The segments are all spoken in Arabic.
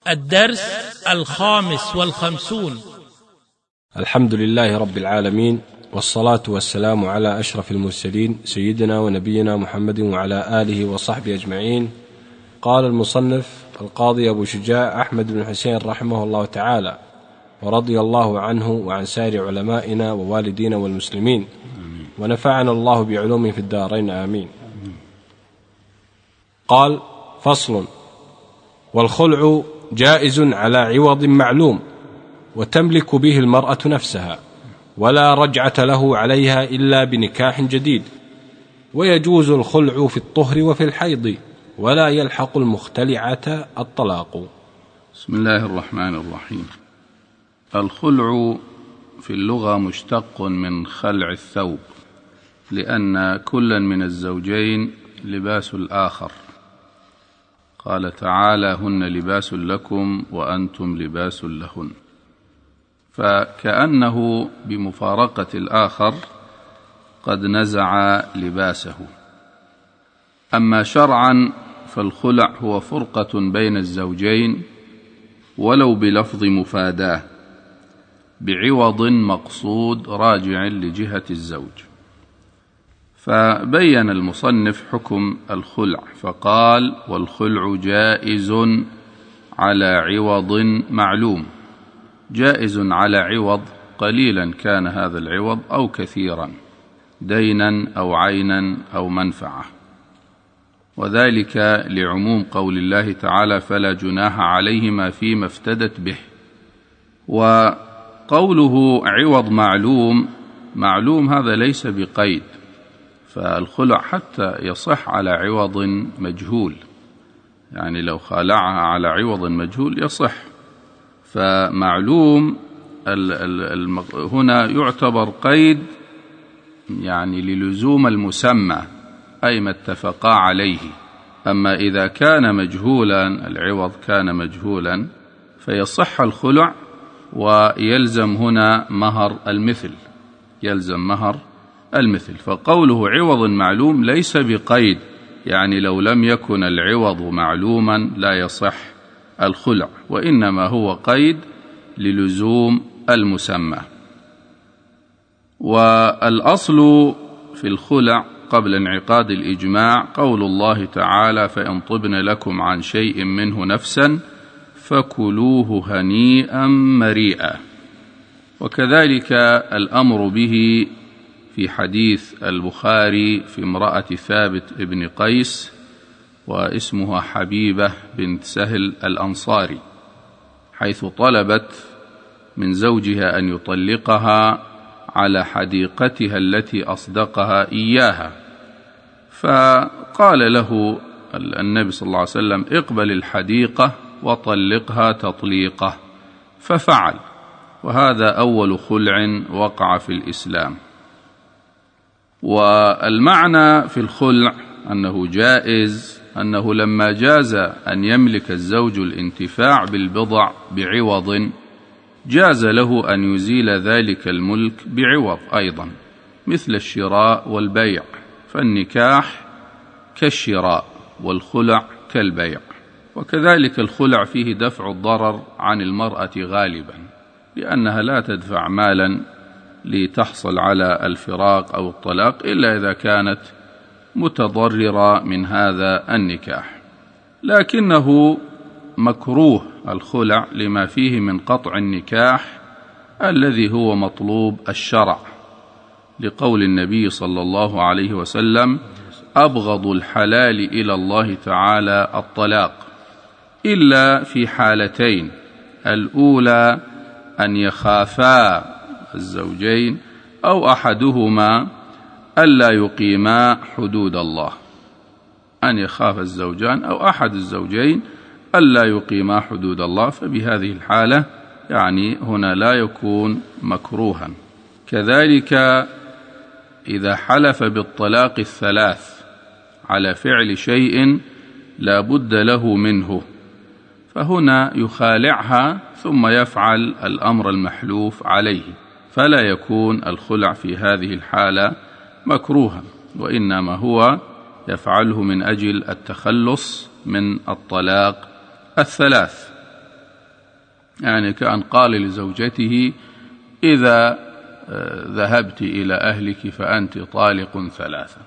الدرس 55. الحمد لله رب العالمين، والصلاة والسلام على أشرف المرسلين سيدنا ونبينا محمد وعلى آله وصحبه أجمعين. قال المصنف القاضي أبو شجاع أحمد بن حسين رحمه الله تعالى ورضي الله عنه وعن سائر علمائنا ووالدينا والمسلمين، ونفعنا الله بعلومه في الدارين آمين. قال: فصل: والخلع جائز على عوض معلوم، وتملك به المرأة نفسها، ولا رجعة له عليها إلا بنكاح جديد، ويجوز الخلع في الطهر وفي الحيض، ولا يلحق المختلعة الطلاق. بسم الله الرحمن الرحيم. الخلع في اللغة مشتق من خلع الثوب، لأن كلا من الزوجين لباس الآخر. قال تعالى: هن لباس لكم وأنتم لباس لهن. فكأنه بمفارقة الآخر قد نزع لباسه. أما شرعا فالخلع هو فرقة بين الزوجين ولو بلفظ مفاداة، بعوض مقصود راجع لجهة الزوج. فبين المصنف حكم الخلع فقال: والخلع جائز على عوض معلوم. جائز على عوض، قليلا كان هذا العوض أو كثيرا، دينا أو عينا أو منفعة، وذلك لعموم قول الله تعالى: فلا جناح عليهما فيما افتدت به. وقوله عوض معلوم هذا ليس بقيد، فالخلع حتى يصح على عوض مجهول، يعني لو خالعها على عوض مجهول يصح. فمعلوم هنا يعتبر قيد يعني للزوم المسمى، أي ما اتفقا عليه. أما إذا كان مجهولا، العوض كان مجهولا، فيصح الخلع ويلزم هنا مهر المثل، يلزم مهر المثل. فقوله عوض معلوم ليس بقيد، يعني لو لم يكن العوض معلوما لا يصح الخلع، وإنما هو قيد للزوم المسمى. والأصل في الخلع قبل انعقاد الإجماع قول الله تعالى: فإن طبن لكم عن شيء منه نفسا فكلوه هنيئا مريئا. وكذلك الأمر به في حديث البخاري في امرأة ثابت ابن قيس، واسمها حبيبة بنت سهل الأنصاري، حيث طلبت من زوجها أن يطلقها على حديقتها التي أصدقها إياها، فقال له النبي صلى الله عليه وسلم: اقبل الحديقة وطلقها تطليقة، ففعل. وهذا أول خلع وقع في الإسلام. والمعنى في الخلع أنه جائز، أنه لما جاز أن يملك الزوج الانتفاع بالبضع بعوض، جاز له أن يزيل ذلك الملك بعوض أيضا، مثل الشراء والبيع. فالنكاح كالشراء والخلع كالبيع. وكذلك الخلع فيه دفع الضرر عن المرأة غالبا، لأنها لا تدفع مالا لتحصل على الفراق أو الطلاق إلا إذا كانت متضررة من هذا النكاح. لكنه مكروه الخلع لما فيه من قطع النكاح الذي هو مطلوب الشرع، لقول النبي صلى الله عليه وسلم: أبغض الحلال إلى الله تعالى الطلاق، إلا في حالتين: الأولى أن يخافا الزوجين أو أحدهما ألا يقيما حدود الله، أن يخاف الزوجان أو أحد الزوجين ألا يقيما حدود الله، فبهذه الحالة يعني هنا لا يكون مكروها. كذلك إذا حلف بالطلاق الثلاث على فعل شيء لا بد له منه، فهنا يخالعها ثم يفعل الأمر المحلوف عليه، فلا يكون الخلع في هذه الحالة مكروها، وإنما هو يفعله من أجل التخلص من الطلاق الثلاث. يعني كأن قال لزوجته: إذا ذهبت إلى أهلك فأنت طالق 3.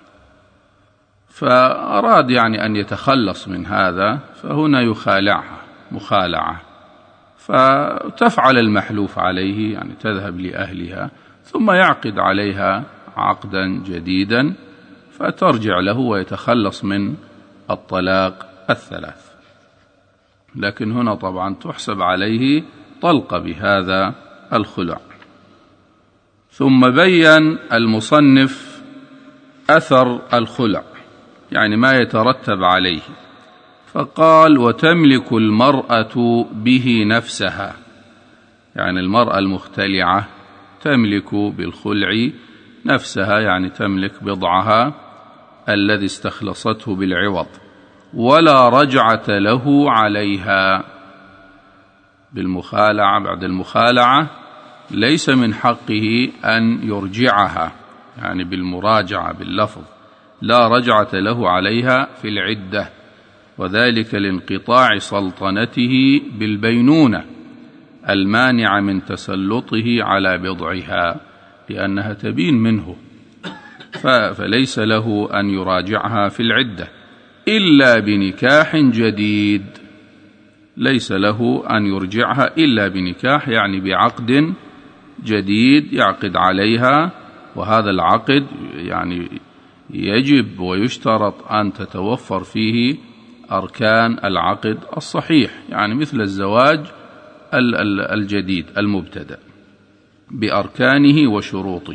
فأراد يعني أن يتخلص من هذا، فهنا يخالعها مخالعة، فتفعل المحلوف عليه، يعني تذهب لأهلها ثم يعقد عليها عقدا جديدا فترجع له ويتخلص من الطلاق 3. لكن هنا طبعا تحسب عليه طلقة بهذا الخلع. ثم بين المصنف أثر الخلع، يعني ما يترتب عليه، فقال: وتملك المرأة به نفسها، يعني المرأة المختلعة تملك بالخلع نفسها، يعني تملك بضعها الذي استخلصته بالعوض، ولا رجعة له عليها. بالمخالعة، بعد المخالعة ليس من حقه أن يرجعها، يعني بالمراجعة باللفظ، لا رجعة له عليها في العدة، وذلك لانقطاع سلطنته بالبينونة المانع من تسلطه على بضعها، لأنها تبين منه، فليس له أن يراجعها في العدة إلا بنكاح جديد. ليس له أن يرجعها إلا بنكاح، يعني بعقد جديد يعقد عليها، وهذا العقد يعني يجب ويشترط أن تتوفر فيه أركان العقد الصحيح، يعني مثل الزواج الجديد المبتدأ بأركانه وشروطه.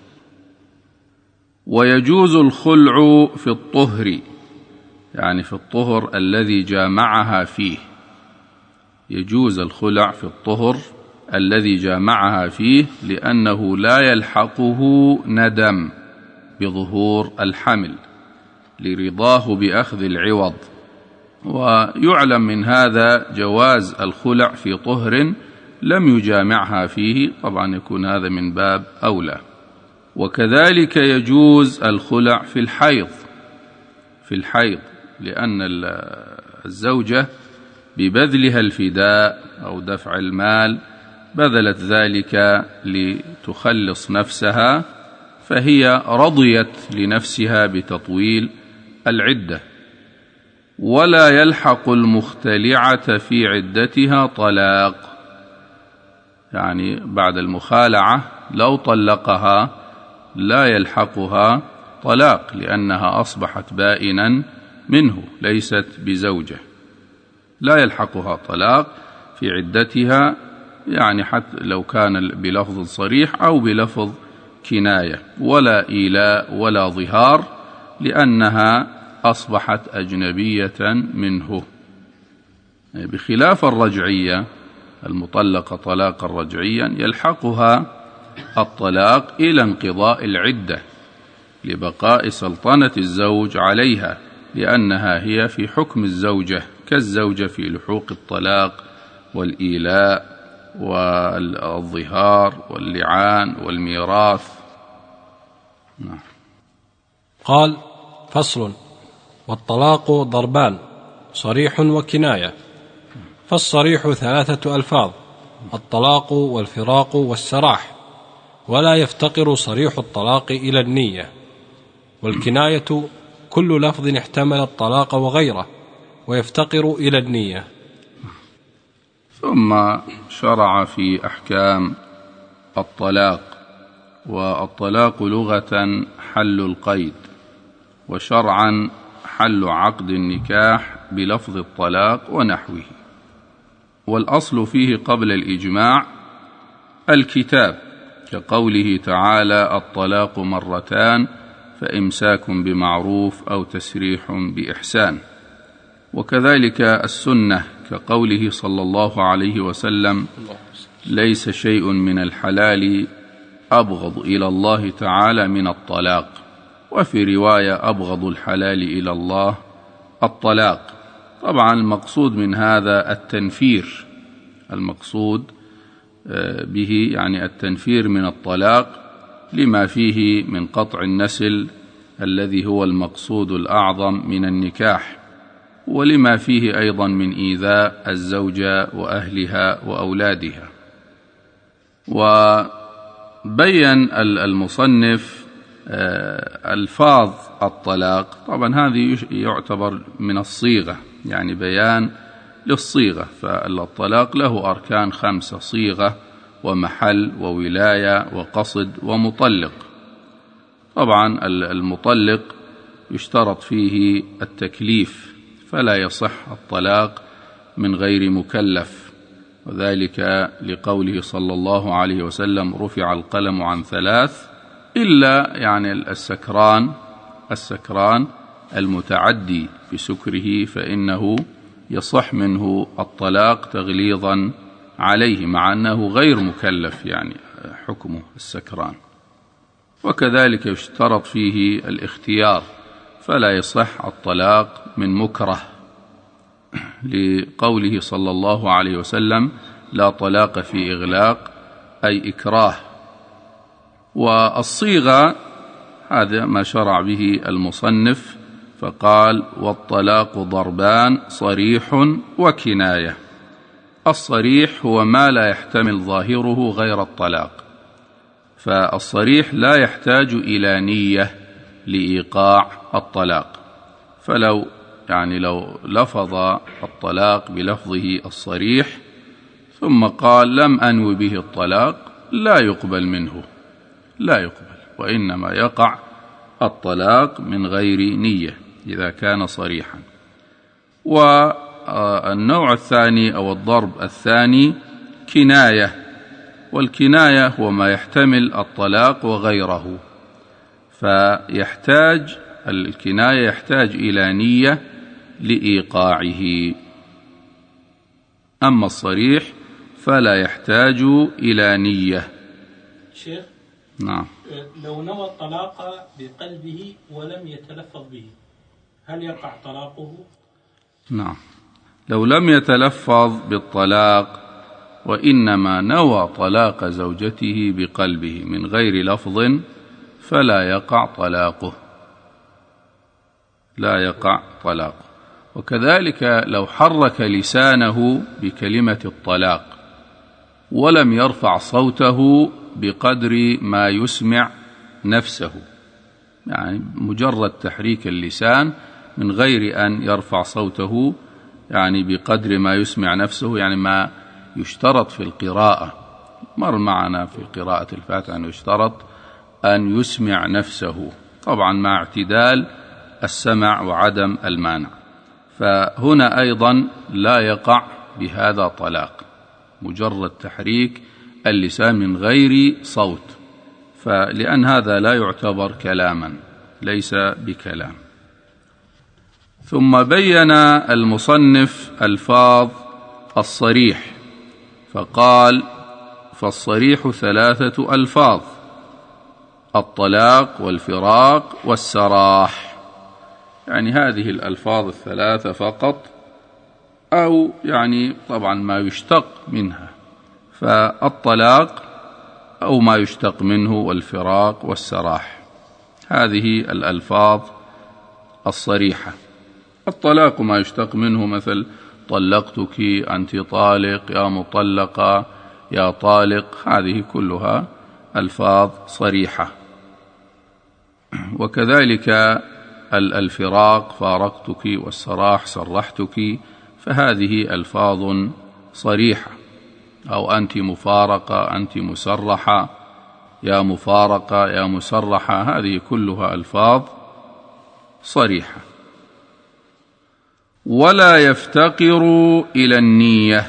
ويجوز الخلع في الطهر، يعني في الطهر الذي جامعها فيه، يجوز الخلع في الطهر الذي جامعها فيه، لأنه لا يلحقه ندم بظهور الحمل لرضاه بأخذ العوض. ويعلم من هذا جواز الخلع في طهر لم يجامعها فيه، طبعا يكون هذا من باب أولى. وكذلك يجوز الخلع في الحيض، لأن الزوجة ببذلها الفداء أو دفع المال بذلت ذلك لتخلص نفسها، فهي رضيت لنفسها بتطويل العدة. ولا يلحق المختلعة في عدتها طلاق، يعني بعد المخالعة لو طلقها لا يلحقها طلاق، لأنها أصبحت بائنا منه، ليست بزوجة، لا يلحقها طلاق في عدتها، يعني حتى لو كان بلفظ صريح أو بلفظ كناية، ولا إيلاء ولا ظهار، لأنها أصبحت أجنبية منه، بخلاف الرجعية المطلقة طلاقا رجعيا يلحقها الطلاق إلى انقضاء العدة لبقاء سلطنة الزوج عليها، لأنها هي في حكم الزوجة كالزوجة في لحوق الطلاق والإيلاء والظهار واللعان والميراث. قال: فصل: والطلاق ضربان، صريح وكناية. فالصريح 3 ألفاظ: الطلاق والفراق والسراح، ولا يفتقر صريح الطلاق إلى النية. والكناية كل لفظ احتمل الطلاق وغيره، ويفتقر إلى النية. ثم شرع في أحكام الطلاق. والطلاق لغة حل القيد، وشرعا حل عقد النكاح بلفظ الطلاق ونحوه. والأصل فيه قبل الإجماع الكتاب، كقوله تعالى: الطلاق 2 فإمساك بمعروف أو تسريح بإحسان. وكذلك السنة، كقوله صلى الله عليه وسلم: ليس شيء من الحلال أبغض إلى الله تعالى من الطلاق. وفي رواية: أبغض الحلال إلى الله الطلاق. طبعا المقصود من هذا التنفير، المقصود به يعني التنفير من الطلاق لما فيه من قطع النسل الذي هو المقصود الأعظم من النكاح. ولما فيه أيضا من إيذاء الزوجة وأهلها وأولادها. وبين المصنف ألفاظ الطلاق، طبعا هذه يعتبر من الصيغة، يعني بيان للصيغة. فالطلاق له أركان 5: صيغة ومحل وولاية وقصد ومطلق. طبعا المطلق يشترط فيه التكليف، فلا يصح الطلاق من غير مكلف، وذلك لقوله صلى الله عليه وسلم: رفع القلم عن 3 إلا يعني السكران المتعدي بسكره، فإنه يصح منه الطلاق تغليظا عليه، مع أنه غير مكلف، يعني حكمه السكران. وكذلك يشترط فيه الاختيار، فلا يصح الطلاق من مكره، لقوله صلى الله عليه وسلم: لا طلاق في إغلاق، أي إكراه. والصيغة هذا ما شرع به المصنف، فقال: والطلاق ضربان: صريح وكناية. الصريح هو ما لا يحتمل ظاهره غير الطلاق، فالصريح لا يحتاج إلى نية لإيقاع الطلاق. فلو لو لفظ الطلاق بلفظه الصريح ثم قال: لم أنو به الطلاق، لا يقبل منه، لا يقبل، وإنما يقع الطلاق من غير نية إذا كان صريحا. والنوع الثاني أو الضرب الثاني كناية، والكناية هو ما يحتمل الطلاق وغيره، فيحتاج الكناية يحتاج إلى نية لإيقاعه. أما الصريح فلا يحتاج إلى نية. شيخ، نعم. لو نوى الطلاق بقلبه ولم يتلفظ به، هل يقع طلاقه؟ نعم، لو لم يتلفظ بالطلاق وإنما نوى طلاق زوجته بقلبه من غير لفظ فلا يقع طلاقه، لا يقع طلاقه. وكذلك لو حرك لسانه بكلمة الطلاق ولم يرفع صوته بقدر ما يسمع نفسه، يعني مجرد تحريك اللسان من غير أن يرفع صوته، يعني بقدر ما يسمع نفسه، يعني ما يشترط في القراءة، مر معنا في قراءة الفاتحة أنه يشترط أن يسمع نفسه، طبعا مع اعتدال السمع وعدم المانع. فهنا أيضا لا يقع بهذا طلاق، مجرد تحريك اللسان من غير صوت، فلأن هذا لا يعتبر كلاما، ليس بكلام. ثم بين المصنف ألفاظ الصريح فقال: فالصريح 3 ألفاظ: الطلاق والفراق والسراح، يعني هذه الألفاظ 3 فقط، أو يعني طبعا ما يشتق منها، فالطلاق أو ما يشتق منه، والفراق والسراح، هذه الألفاظ الصريحة. الطلاق ما يشتق منه، مثل طلقتك، أنت طالق، يا مطلقة، يا طالق، هذه كلها ألفاظ صريحة. وكذلك الفراق: فارقتك، والسراح: سرحتك، فهذه ألفاظ صريحة. أو أنت مفارقة، أنت مسرحة، يا مفارقة، يا مسرحة، هذه كلها ألفاظ صريحة. ولا يفتقر إلى النية،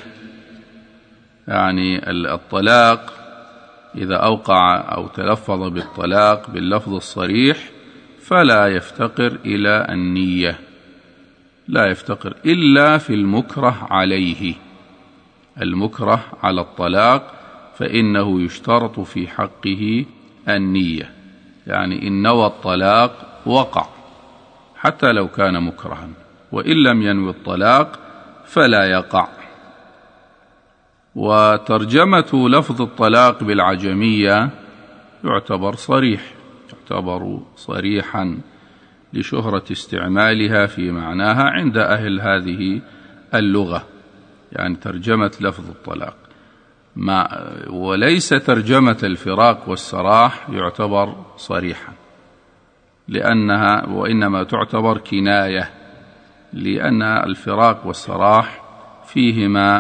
يعني الطلاق إذا أوقع أو تلفظ بالطلاق باللفظ الصريح فلا يفتقر إلى النية، لا يفتقر إلا في المكره عليه، المكره على الطلاق، فإنه يشترط في حقه النية، يعني إن نوى الطلاق وقع حتى لو كان مكرها، وإن لم ينوي الطلاق فلا يقع. وترجمة لفظ الطلاق بالعجمية يعتبر صريح، يعتبر صريحا، لشهرة استعمالها في معناها عند أهل هذه اللغة، يعني ترجمة لفظ الطلاق، وليس ترجمة الفراق والسراح يعتبر صريحا، وإنما تعتبر كناية، لأن الفراق والسراح فيهما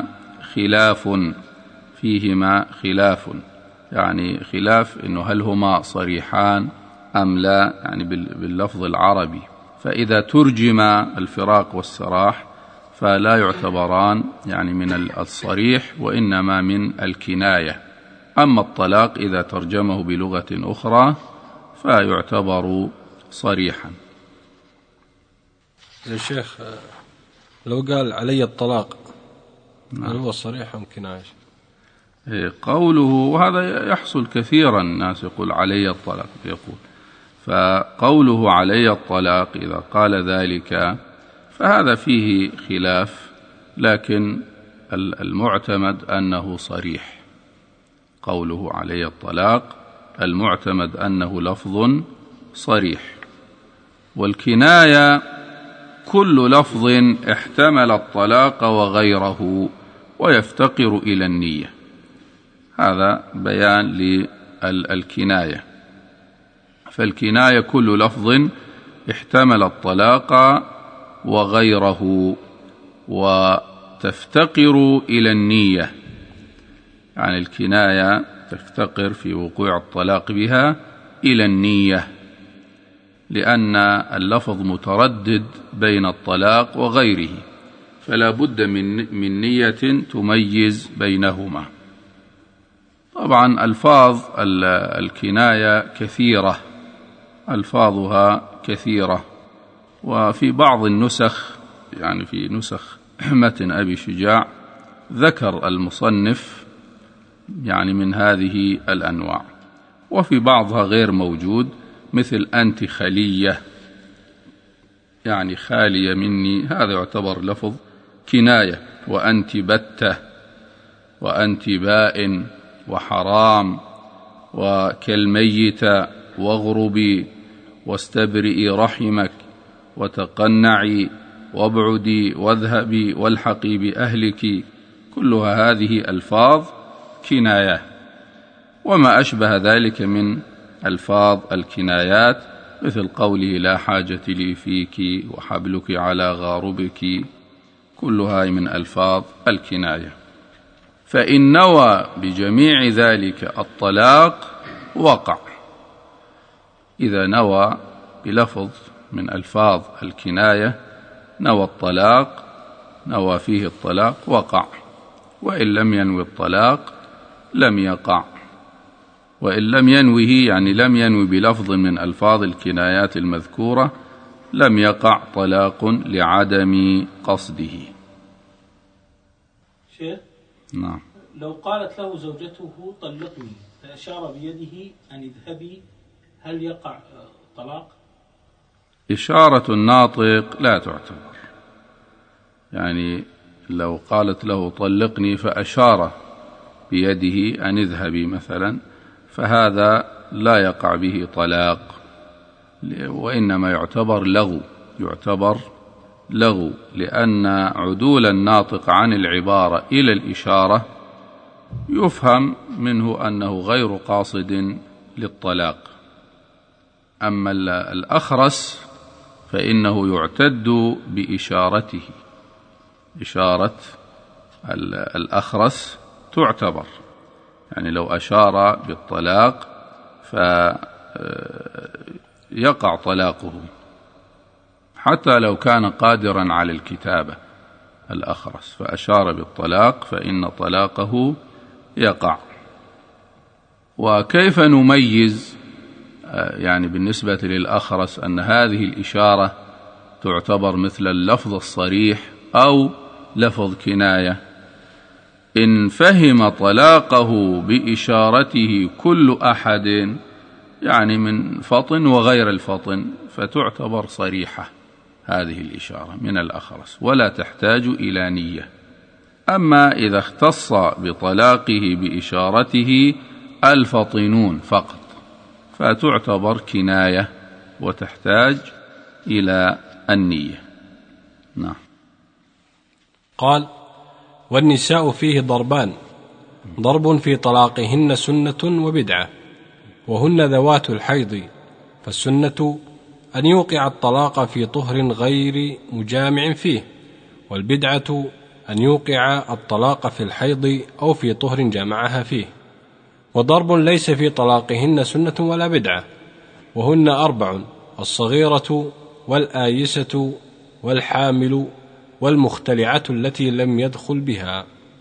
خلاف، يعني خلاف إنه هل هما صريحان أم لا، يعني باللفظ العربي. فإذا ترجم الفراق والسراح فلا يعتبران يعني من الصريح، وإنما من الكناية. أما الطلاق إذا ترجمه بلغة أخرى فيعتبر صريحا. يا شيخ لو قال علي الطلاق هل هو صريح أم كناية؟ قوله، وهذا يحصل كثيرا، الناس يقول علي الطلاق، فقوله علي الطلاق إذا قال ذلك فهذا فيه خلاف، لكن المعتمد أنه صريح. قوله علي الطلاق المعتمد أنه لفظ صريح. والكناية كل لفظ احتمل الطلاق وغيره ويفتقر إلى النية، هذا بيان للكناية. فالكناية كل لفظ احتمل الطلاق وغيره وتفتقر إلى النية، يعني الكناية تفتقر في وقوع الطلاق بها إلى النية، لأن اللفظ متردد بين الطلاق وغيره، فلا بد من نية تميز بينهما. طبعا ألفاظ الكناية كثيرة، ألفاظها كثيرة، وفي بعض النسخ، يعني في نسخ متن أبي شجاع ذكر المصنف يعني من هذه الأنواع، وفي بعضها غير موجود، مثل أنت خلية، يعني خالية مني، هذا يعتبر لفظ كناية. وأنت بتة، وأنت بائن، وحرام، وكالميتة، واغربي، واستبرئي رحمك، وتقنعي، وابعدي، واذهبي، والحقي بأهلك، كلها هذه ألفاظ كناية. وما أشبه ذلك من ألفاظ الكنايات، مثل قوله لا حاجة لي فيك، وحبلك على غاربك، كلها من ألفاظ الكناية. فإن نوى بجميع ذلك الطلاق وقع. إذا نوى بلفظ من ألفاظ الكناية نوى الطلاق، نوى فيه الطلاق، وقع. وإن لم ينوي الطلاق لم يقع. وإن لم ينوه، يعني لم ينوي بلفظ من ألفاظ الكنايات المذكورة، لم يقع طلاق لعدم قصده. شيخ، نعم. لو قالت له زوجته طلقني فأشار بيده أن اذهبي، هل يقع طلاق؟ إشارة الناطق لا تعتبر، يعني لو قالت له طلقني فأشار بيده أن اذهبي مثلا، فهذا لا يقع به طلاق، وإنما يعتبر لغو، لأن عدول الناطق عن العبارة إلى الإشارة يفهم منه أنه غير قاصد للطلاق. أما الأخرس فإنه يعتد بإشارته، إشارة الأخرس تعتبر، يعني لو أشار بالطلاق فيقع طلاقه حتى لو كان قادرا على الكتابة الأخرس، فأشار بالطلاق فإن طلاقه يقع. وكيف نميز يعني بالنسبة للأخرس أن هذه الإشارة تعتبر مثل اللفظ الصريح أو لفظ كناية؟ إن فهم طلاقه بإشارته كل أحد، يعني من فطن وغير الفطن، فتعتبر صريحة هذه الإشارة من الأخرس ولا تحتاج إلى نية. أما إذا اختص بطلاقه بإشارته الفطنون فقط فتعتبر كناية وتحتاج إلى النية. نعم. قال: والنساء فيه ضربان: ضرب في طلاقهن سنة وبدعة، وهن ذوات الحيض، فالسنة أن يوقع الطلاق في طهر غير مجامع فيه، والبدعة أن يوقع الطلاق في الحيض أو في طهر جامعها فيه. وضرب ليس في طلاقهن سنة ولا بدعة، وهن 4: الصغيرة والآيسة والحامل والمختلعة التي لم يدخل بها.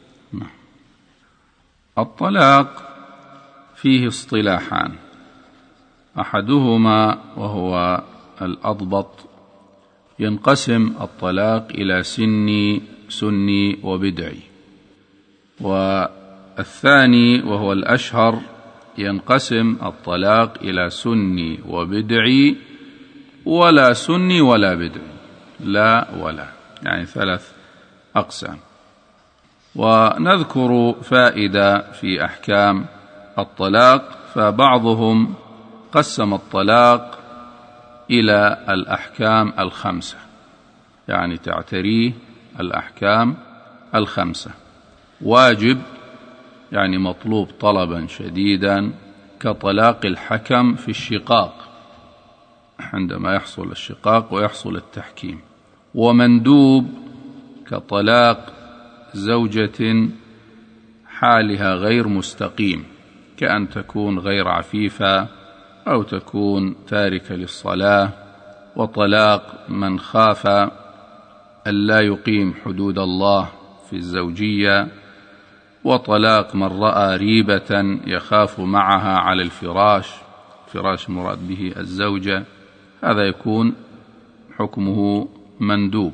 الطلاق فيه اصطلاحان: أحدهما وهو الأضبط ينقسم الطلاق إلى سني وبدعي، والثاني وهو الأشهر ينقسم الطلاق إلى سني وبدعي ولا سني ولا بدعي، لا ولا، يعني 3 أقسام. ونذكر فائدة في أحكام الطلاق، فبعضهم قسم الطلاق إلى الأحكام 5، يعني تعتريه الأحكام 5: واجب، يعني مطلوب طلبا شديدا، كطلاق الحكم في الشقاق عندما يحصل الشقاق ويحصل التحكيم. ومندوب، كطلاق زوجة حالها غير مستقيم، كأن تكون غير عفيفة أو تكون تاركة للصلاة. وطلاق من خاف ألا يقيم حدود الله في الزوجية. وطلاق من رأى ريبة يخاف معها على الفراش مراد به الزوجة، هذا يكون حكمه مندوب.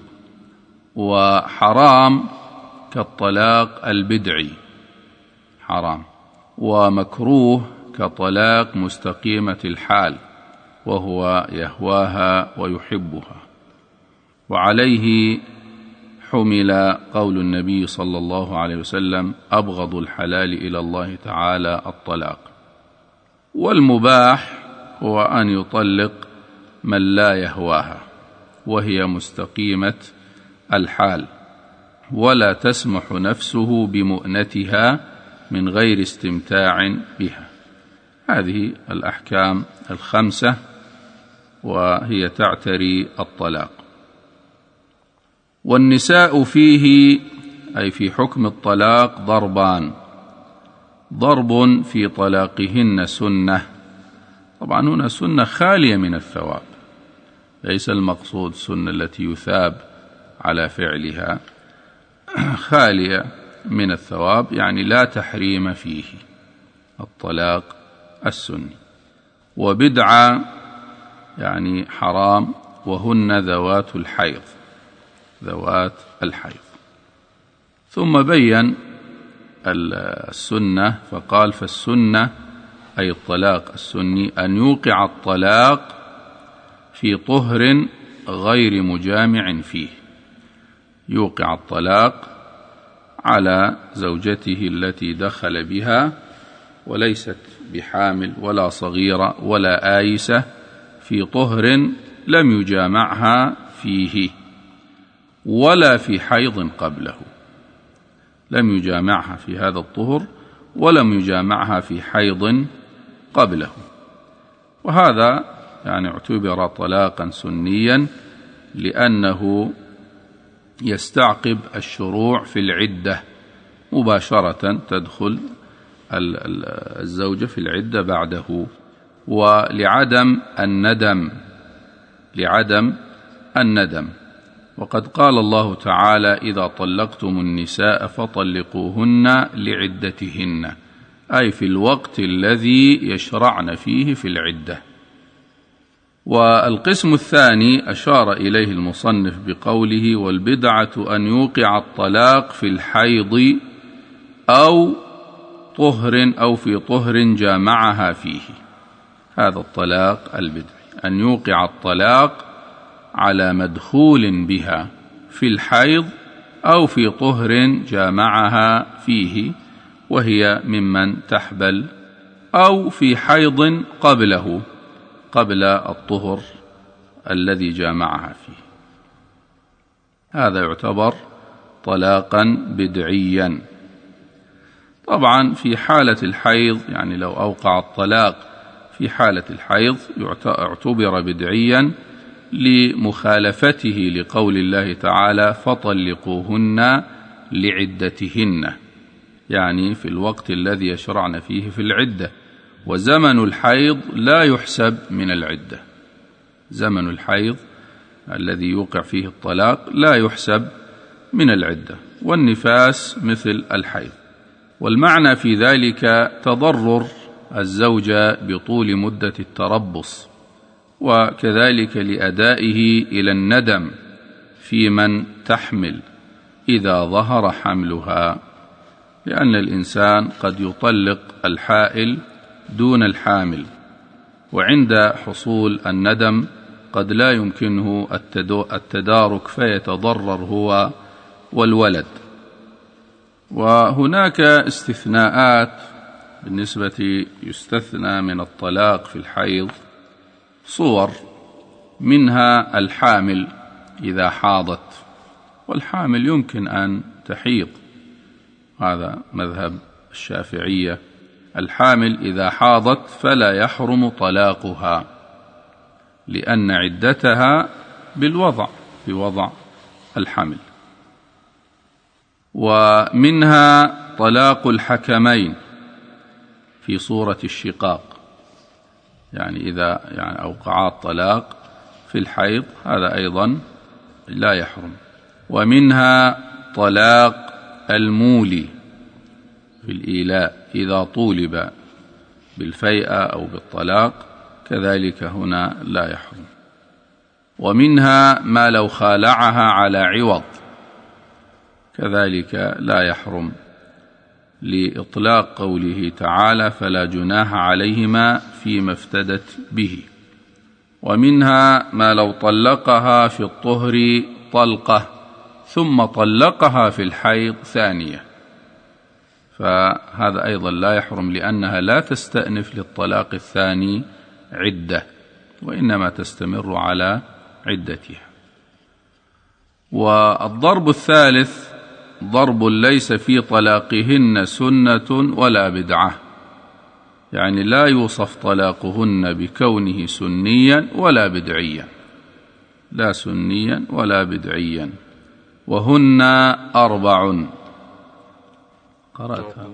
وحرام كالطلاق البدعي، حرام. ومكروه كطلاق مستقيمة الحال، وهو يهواها ويحبها. وعليه حمل قول النبي صلى الله عليه وسلم: أبغض الحلال إلى الله تعالى الطلاق. والمباح هو أن يطلق من لا يهواها وهي مستقيمة الحال، ولا تسمح نفسه بمؤنتها من غير استمتاع بها. هذه الأحكام 5 وهي تعتري الطلاق. والنساء فيه، أي في حكم الطلاق، ضربان: ضرب في طلاقهن سنة. طبعا هنا سنة خالية من الثواب، ليس المقصود سنة التي يثاب على فعلها، خالية من الثواب، يعني لا تحريم فيه، الطلاق السني. وبدعة يعني حرام، وهن ذوات الحيض، ذوات الحيض. ثم بين السنة فقال: فالسنة، أي الطلاق السني، أن يوقع الطلاق في طهر غير مجامع فيه، يوقع الطلاق على زوجته التي دخل بها وليست بحامل ولا صغيرة ولا آيسة، في طهر لم يجامعها فيه ولا في حيض قبله، لم يجامعها في هذا الطهر ولم يجامعها في حيض قبله. وهذا يعني اعتبر طلاقا سنيا، لأنه يستعقب الشروع في العدة مباشرة، تدخل الزوجة في العدة بعده. ولعدم الندم، وقد قال الله تعالى: إذا طلقتم النساء فطلقوهن لعدتهن، أي في الوقت الذي يشرعن فيه في العدة. والقسم الثاني أشار إليه المصنف بقوله: والبدعة أن يوقع الطلاق في الحيض أو طهر أو في طهر جامعها فيه. هذا الطلاق البدعي، أن يوقع الطلاق على مدخول بها في الحيض أو في طهر جامعها فيه، وهي ممن تحبل، أو في حيض قبله، قبل الطهر الذي جامعها فيه. هذا يعتبر طلاقا بدعيا. طبعا في حالة الحيض، يعني لو أوقع الطلاق في حالة الحيض اعتبر بدعيا لمخالفته لقول الله تعالى فطلقوهن لعدتهن، يعني في الوقت الذي يشرعن فيه في العدة، وزمن الحيض لا يحسب من العدة. زمن الحيض الذي يوقع فيه الطلاق لا يحسب من العدة، والنفاس مثل الحيض. والمعنى في ذلك تضرر الزوجة بطول مدة التربص، وكذلك لأدائه إلى الندم في من تحمل إذا ظهر حملها، لأن الإنسان قد يطلق الحائل دون الحامل، وعند حصول الندم قد لا يمكنه التدارك فيتضرر هو والولد. وهناك استثناءات بالنسبة يستثنى من الطلاق في الحيض صور، منها الحامل إذا حاضت، والحامل يمكن أن تحيض، هذا مذهب الشافعية. الحامل إذا حاضت فلا يحرم طلاقها، لأن عدتها بوضع الحمل. ومنها طلاق الحكمين في صورة الشقاق، يعني إذا أوقعا الطلاق في الحيض هذا أيضا لا يحرم. ومنها طلاق المولي في الإيلاء إذا طولب بالفيئة أو بالطلاق، كذلك هنا لا يحرم. ومنها ما لو خالعها على عوض، كذلك لا يحرم، لإطلاق قوله تعالى فلا جناح عليهما فيما افتدت به. ومنها ما لو طلقها في الطهر طلقة ثم طلقها في الحيض ثانية، فهذا أيضا لا يحرم، لأنها لا تستأنف للطلاق الثاني عدة، وإنما تستمر على عدتها. والضرب الثالث ضرب ليس في طلاقهن سنة ولا بدعة، يعني لا يوصف طلاقهن بكونه سنيا ولا بدعيا، لا سنيا ولا بدعيا. وهن 4 قرأتها.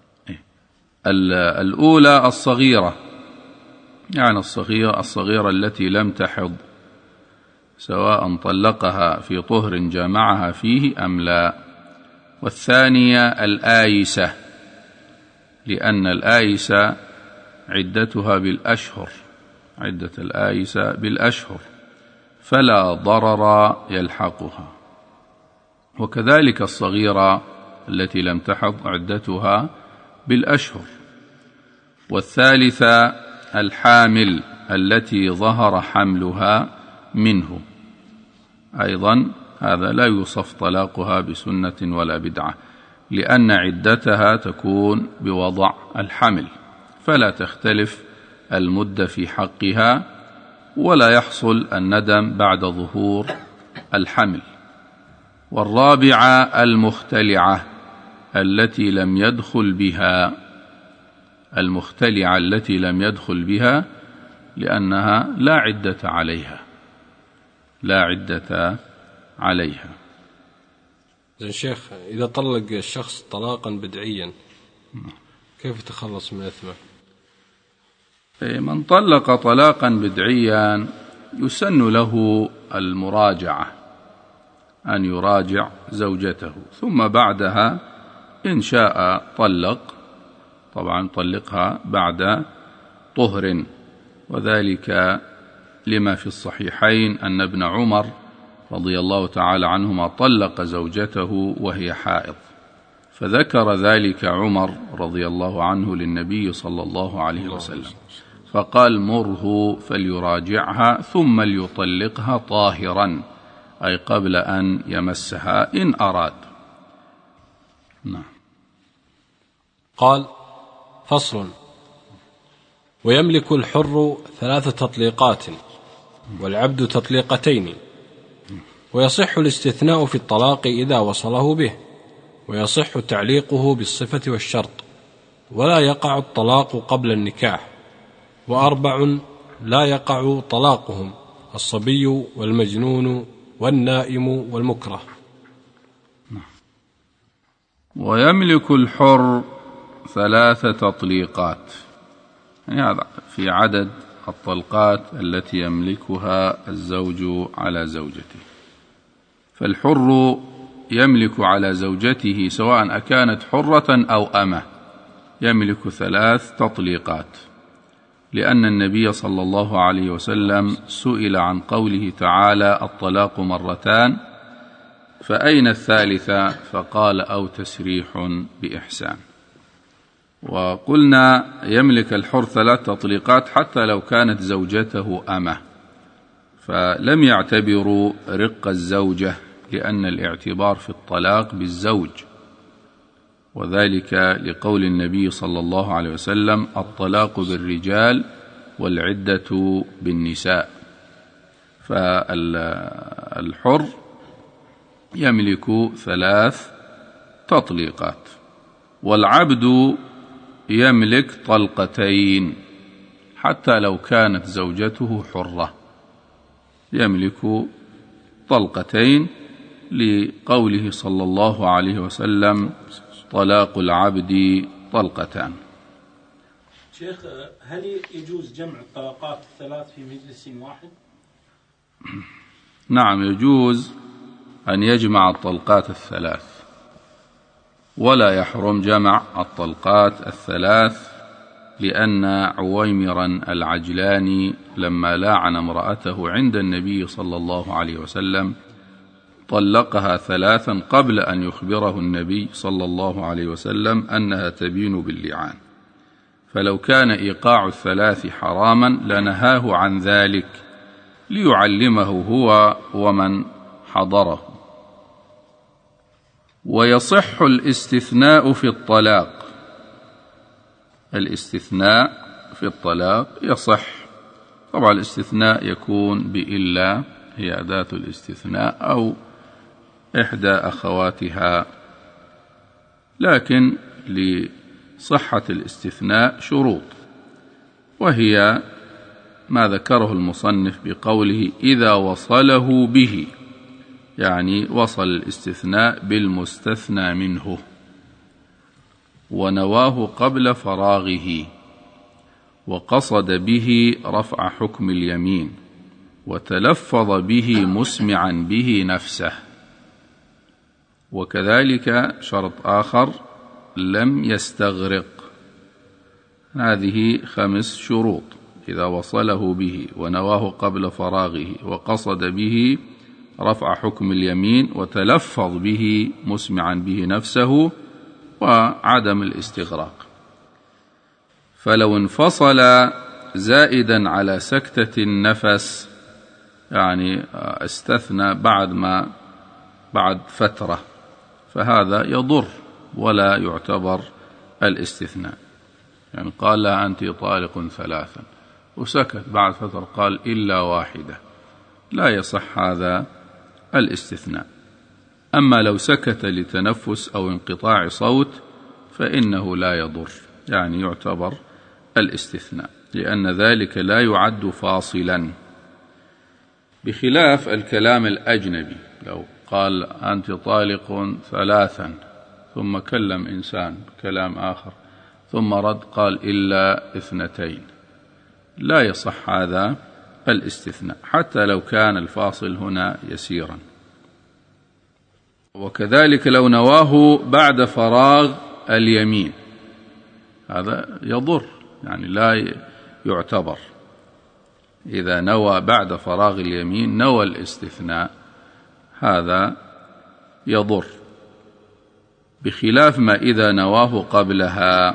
الأولى الصغيرة، يعني الصغيرة التي لم تحض، سواء طلقها في طهر جامعها فيه أم لا. والثانية الآيسة، لأن الآيسة عدتها بالأشهر، عدة الآيسة بالأشهر، فلا ضرر يلحقها. وكذلك الصغيرة التي لم تحض عدتها بالأشهر. والثالثة الحامل التي ظهر حملها منه، أيضا هذا لا يوصف طلاقها بسنة ولا بدعة، لأن عدتها تكون بوضع الحمل، فلا تختلف المدة في حقها، ولا يحصل الندم بعد ظهور الحمل. والرابعة المختلعة التي لم يدخل بها، المختلعة التي لم يدخل بها، لأنها لا عدة عليها، لا عدة عليها. زين شيخ، إذا طلق الشخص طلاقا بدعيا كيف يتخلص من إثمه؟ من طلق طلاقا بدعيا يسن له المراجعة، أن يراجع زوجته، ثم بعدها إن شاء طلق، طبعا طلقها بعد طهر، وذلك لما في الصحيحين أن ابن عمر رضي الله تعالى عنهما طلق زوجته وهي حائض، فذكر ذلك عمر رضي الله عنه للنبي صلى الله عليه وسلم، فقال مره فليراجعها ثم ليطلقها طاهرا، أي قبل أن يمسها إن أراد. نعم. قال: فصل: ويملك الحر 3 تطليقات والعبد تطليقتين. ويصح الاستثناء في الطلاق إذا وصله به، ويصح تعليقه بالصفة والشرط، ولا يقع الطلاق قبل النكاح. وأربع لا يقع طلاقهم: الصبي والمجنون والنائم والمكره. ويملك الحر 3 تطليقات، يعني هذا في عدد الطلقات التي يملكها الزوج على زوجته. فالحر يملك على زوجته سواء أكانت حرة أو أمة يملك 3 تطليقات، لأن النبي صلى الله عليه وسلم سئل عن قوله تعالى: الطلاق مرتان، فأين الثالثة؟ فقال: أو تسريح بإحسان. وقلنا يملك الحر 3 تطليقات حتى لو كانت زوجته أمة، فلم يعتبروا رق الزوجة، لأن الاعتبار في الطلاق بالزوج، وذلك لقول النبي صلى الله عليه وسلم: الطلاق بالرجال والعدة بالنساء. فالحر يملك 3 تطليقات. والعبد يملك 2 طلقات حتى لو كانت زوجته حرة، يملك 2 طلقات لقوله صلى الله عليه وسلم: طلاق العبد 2 طلقات. شيخ، هل يجوز جمع الطلقات 3 في مجلس واحد؟ نعم، يجوز أن يجمع الطلقات 3، ولا يحرم جمع الطلقات 3، لأن عويمرا العجلاني لما لاعن امرأته عند النبي صلى الله عليه وسلم طلقها 3 قبل أن يخبره النبي صلى الله عليه وسلم أنها تبين باللعان، فلو كان إيقاع 3 حراما لنهاه عن ذلك ليعلمه هو ومن حضره. ويصح الاستثناء في الطلاق، الاستثناء في الطلاق يصح. طبعا الاستثناء يكون بإلا، هي أداة الاستثناء، أو إحدى أخواتها، لكن لصحة الاستثناء شروط، وهي ما ذكره المصنف بقوله: إذا وصله به، يعني وصل الاستثناء بالمستثنى منه، ونواه قبل فراغه، وقصد به رفع حكم اليمين، وتلفظ به مسمعا به نفسه. وكذلك شرط آخر: لم يستغرق. هذه 5 شروط: إذا وصله به، ونواه قبل فراغه، وقصد به رفع حكم اليمين، وتلفظ به مسمعا به نفسه، وعدم الاستغراق. فلو انفصل زائدا على سكتة النفس، يعني استثنى بعد فترة، فهذا يضر ولا يعتبر الاستثناء. يعني قال لها: أنت طالق 3، وسكت بعد فترة قال: إلا 1، لا يصح هذا الاستثناء. أما لو سكت لتنفس أو انقطاع صوت فإنه لا يضر، يعني يعتبر الاستثناء، لأن ذلك لا يعد فاصلا، بخلاف الكلام الأجنبي. لو قال: أنت طالق 3، ثم كلم إنسان كلام آخر، ثم رد قال: إلا 2، لا يصح هذا الاستثناء حتى لو كان الفاصل هنا يسيرا. وكذلك لو نواه بعد فراغ اليمين، هذا يضر، يعني لا يعتبر. إذا نوى بعد فراغ اليمين نوى الاستثناء، هذا يضر، بخلاف ما إذا نواه قبلها.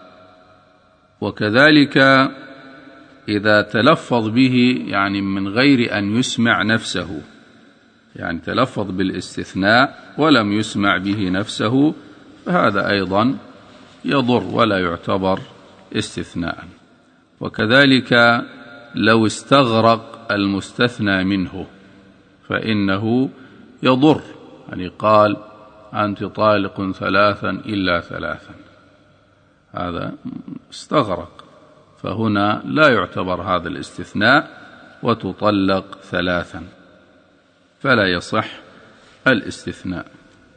وكذلك إذا تلفظ به، يعني من غير أن يسمع نفسه، يعني تلفظ بالاستثناء ولم يسمع به نفسه، فهذا أيضا يضر ولا يعتبر استثناء. وكذلك لو استغرق المستثنى منه فإنه يضر، يعني قال أنت طالق ثلاثا إلا ثلاثا، هذا استغرق، فهنا لا يعتبر هذا الاستثناء وتطلق ثلاثا، فلا يصح الاستثناء.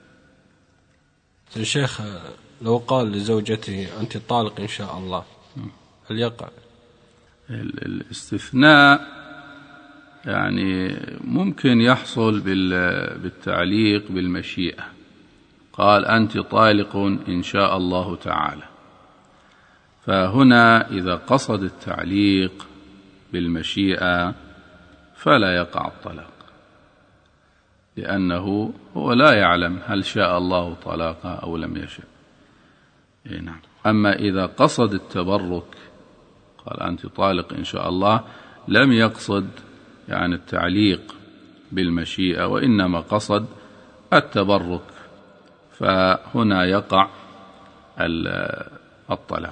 الشيخ لو قال لزوجته أنت طالق إن شاء الله هل يقع؟ الاستثناء يعني ممكن يحصل بالتعليق بالمشيئة، قال أنت طالق إن شاء الله تعالى، فهنا إذا قصد التعليق بالمشيئة فلا يقع الطلاق، لأنه هو لا يعلم هل شاء الله طلاقها أو لم يشاء. نعم. أما إذا قصد التبرك قال أنت طالق إن شاء الله، لم يقصد يعني التعليق بالمشيئة وإنما قصد التبرك، فهنا يقع الطلاق.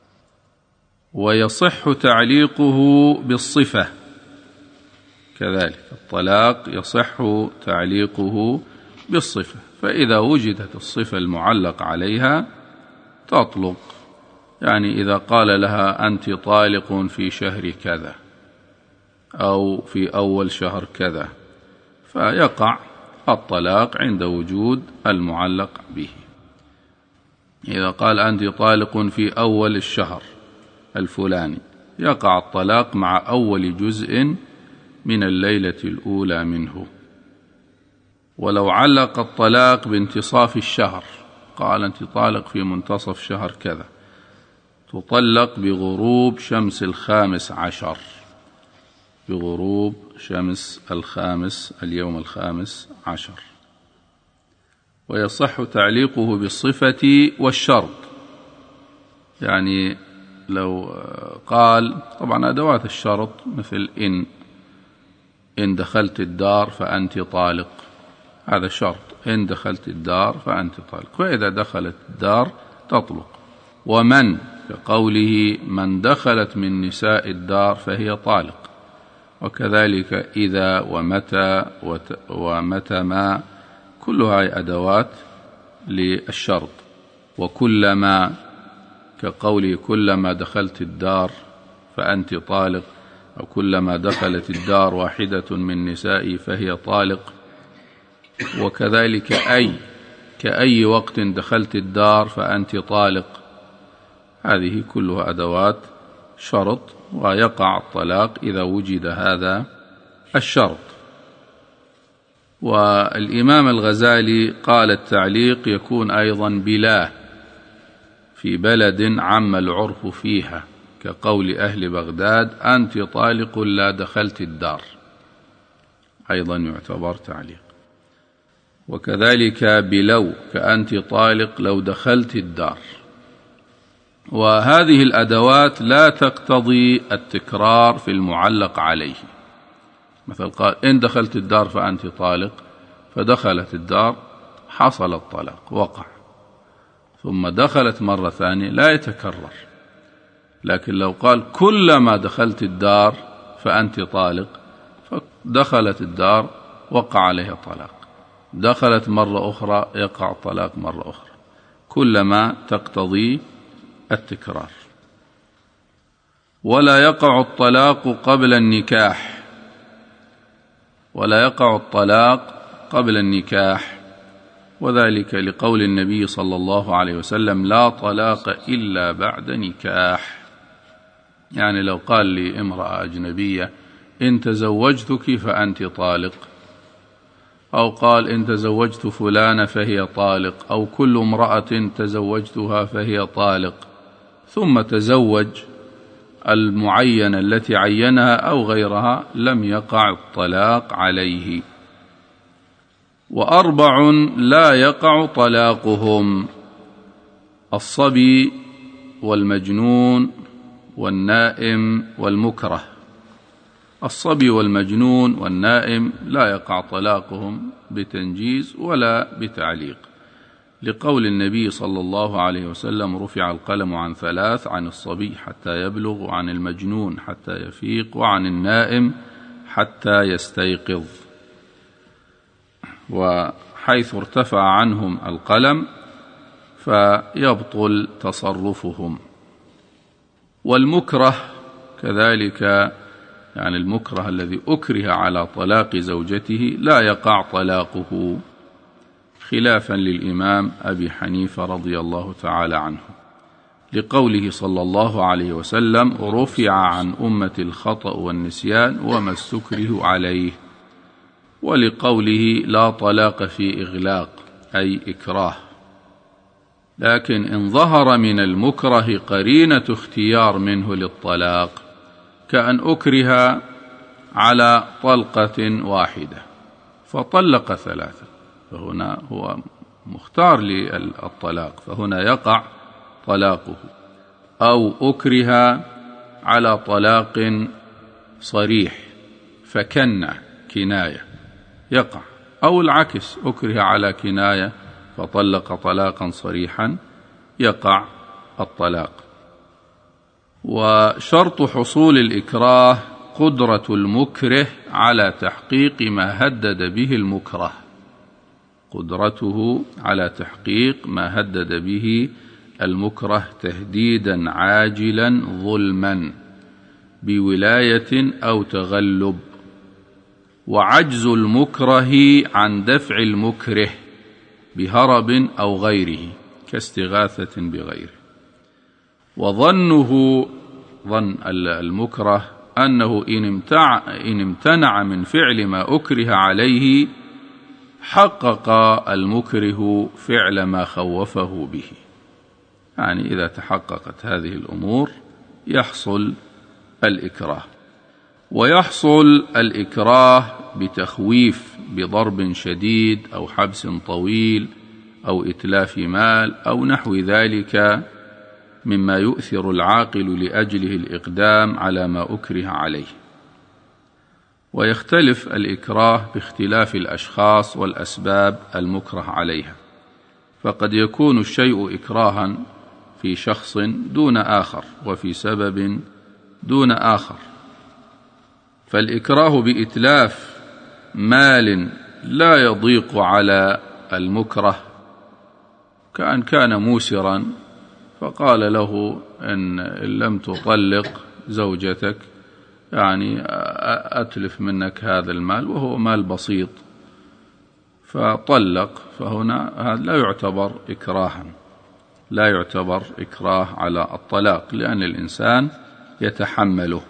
ويصح تعليقه بالصفة كذلك، الطلاق يصح تعليقه بالصفة، فإذا وجدت الصفة المعلق عليها تطلق، يعني إذا قال لها أنت طالق في شهر كذا أو في أول شهر كذا فيقع الطلاق عند وجود المعلق به. إذا قال أنت طالق في أول الشهر الفلاني يقع الطلاق مع أول جزء من الليلة الأولى منه. ولو علق الطلاق بانتصاف الشهر قال أنت طالق في منتصف شهر كذا، تطلق بغروب شمس الخامس عشر، بغروب شمس اليوم الخامس عشر. ويصح تعليقه بالصفة والشرط، يعني لو قال طبعا أدوات الشرط مثل إن دخلت الدار فأنت طالق، هذا شرط، إن دخلت الدار فأنت طالق، فإذا دخلت الدار تطلق. ومن كقوله من دخلت من نساء الدار فهي طالق، وكذلك إذا ومتى ما، كلها أدوات للشرط. وكلما كقوله كلما دخلت الدار فأنت طالق، أو كلما دخلت الدار واحدة من نسائي فهي طالق. وكذلك كأي وقت دخلت الدار فأنت طالق، هذه كلها أدوات شرط، ويقع الطلاق إذا وجد هذا الشرط. والإمام الغزالي قال التعليق يكون أيضا بلا في بلد عم العرف فيها، كقول أهل بغداد أنت طالق لا دخلت الدار، أيضا يعتبر تعليق. وكذلك بلو كأنت طالق لو دخلت الدار. وهذه الأدوات لا تقتضي التكرار في المعلق عليه، مثل قال إن دخلت الدار فأنت طالق، فدخلت الدار حصل الطلاق وقع، ثم دخلت مرة ثانية لا يتكرر. لكن لو قال كلما دخلت الدار فأنت طالق، فدخلت الدار وقع عليها طلاق، دخلت مرة أخرى يقع طلاق مرة أخرى، كلما تقتضي التكرار. ولا يقع الطلاق قبل النكاح، ولا يقع الطلاق قبل النكاح، وذلك لقول النبي صلى الله عليه وسلم لا طلاق إلا بعد نكاح. يعني لو قال لامرأة أجنبية إن تزوجتك فأنت طالق، أو قال إن تزوجت فلانة فهي طالق، أو كل امرأة تزوجتها فهي طالق، ثم تزوج المعينة التي عينها أو غيرها، لم يقع الطلاق عليه. وأربع لا يقع طلاقهم: الصبي والمجنون والنائم والمكره. الصبي والمجنون والنائم لا يقع طلاقهم بتنجيز ولا بتعليق، لقول النبي صلى الله عليه وسلم رفع القلم عن ثلاث: عن الصبي حتى يبلغ، وعن المجنون حتى يفيق، وعن النائم حتى يستيقظ، وحيث ارتفع عنهم القلم فيبطل تصرفهم. والمكره كذلك، يعني المكره الذي أكره على طلاق زوجته لا يقع طلاقه، خلافا للإمام أبي حنيفة رضي الله تعالى عنه، لقوله صلى الله عليه وسلم: رفع عن أمة الخطأ والنسيان وما استكره عليه، ولقوله: لا طلاق في إغلاق، أي إكراه. لكن إن ظهر من المكره قرينة اختيار منه للطلاق، كأن أكره على طلقة واحدة فطلق ثلاثة، فهنا هو مختار للطلاق، فهنا يقع طلاقه. أو أكره على طلاق صريح كناية يقع، أو العكس، أكره على كناية فطلق طلاقا صريحا يقع الطلاق. وشرط حصول الإكراه قدرة المكره على تحقيق ما هدد به المكره، قدرته على تحقيق ما هدد به المكره تهديدا عاجلا ظلما بولاية أو تغلب، وعجز المكره عن دفع المكره بهرب أو غيره كاستغاثة بغيره. وظنه، ظن المكره، أنه إن امتنع من فعل ما أكره عليه حقق المكره فعل ما خوفه به. يعني إذا تحققت هذه الأمور يحصل الإكراه. ويحصل الإكراه بتخويف بضرب شديد أو حبس طويل أو إتلاف مال أو نحو ذلك مما يؤثر العاقل لأجله الإقدام على ما أكره عليه. ويختلف الإكراه باختلاف الأشخاص والأسباب المكره عليها، فقد يكون الشيء إكراها في شخص دون آخر وفي سبب دون آخر. فالإكراه بإتلاف مال لا يضيق على المكره، كأن كان موسرا فقال له إن لم تطلق زوجتك يعني أتلف منك هذا المال، وهو مال بسيط، فطلق، فهنا هذا لا يعتبر إكراها، لا يعتبر إكراه على الطلاق، لأن الإنسان يتحمله.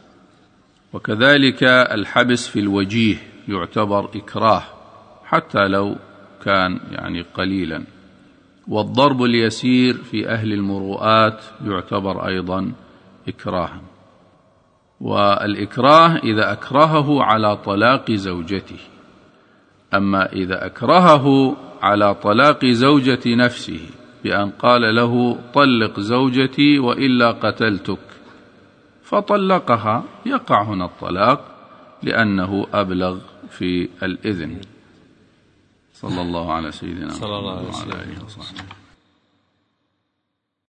وكذلك الحبس في الوجيه يعتبر إكراه حتى لو كان يعني قليلا. والضرب اليسير في أهل المروءات يعتبر أيضا إكراها. والإكراه إذا أكرهه على طلاق زوجته، أما إذا أكرهه على طلاق زوجة نفسه بأن قال له طلق زوجتي وإلا قتلتك فطلقها، يقع هنا الطلاق لأنه أبلغ في الإذن. صلى الله على سيدنا محمد وعلى آله وصحبه.